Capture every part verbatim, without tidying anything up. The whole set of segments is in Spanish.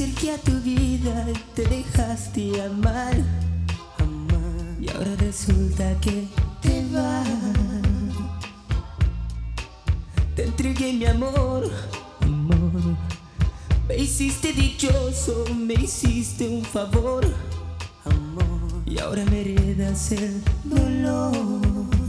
acerqué a tu vida, te dejaste amar, amar. Y ahora resulta que te vas. Te entregué mi amor, amor. Me hiciste dichoso, me hiciste un favor, amor. Y ahora me heredas el dolor.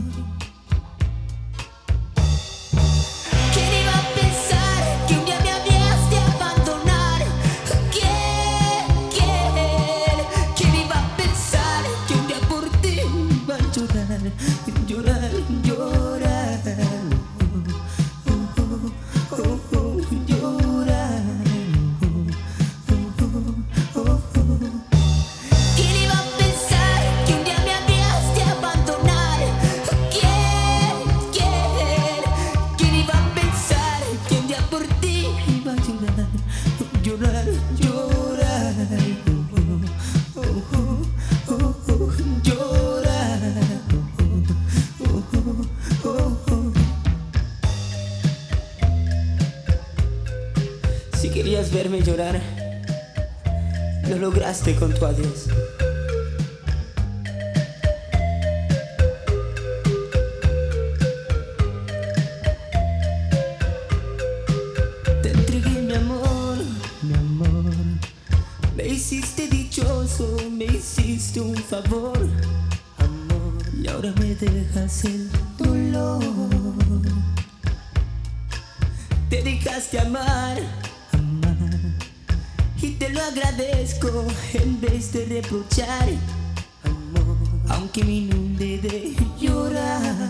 Llorar, llorar, oh, oh, oh, oh, llorar, oh, oh, oh, oh. ¿Quién iba a pensar que un día me habías de abandonar? ¿Quién, quién, quién iba a pensar que un día por ti iba a llorar, llorar, llorar, oh, oh, oh, oh, oh, llorar? Si querías verme llorar, lo lograste con tu adiós. Te entregué mi amor, mi amor. Me hiciste dichoso, me hiciste un favor, amor. Y ahora me dejas el dolor. Te dejaste amar, y te lo agradezco en vez de reprochar, amor. Aunque me inunde de llorar.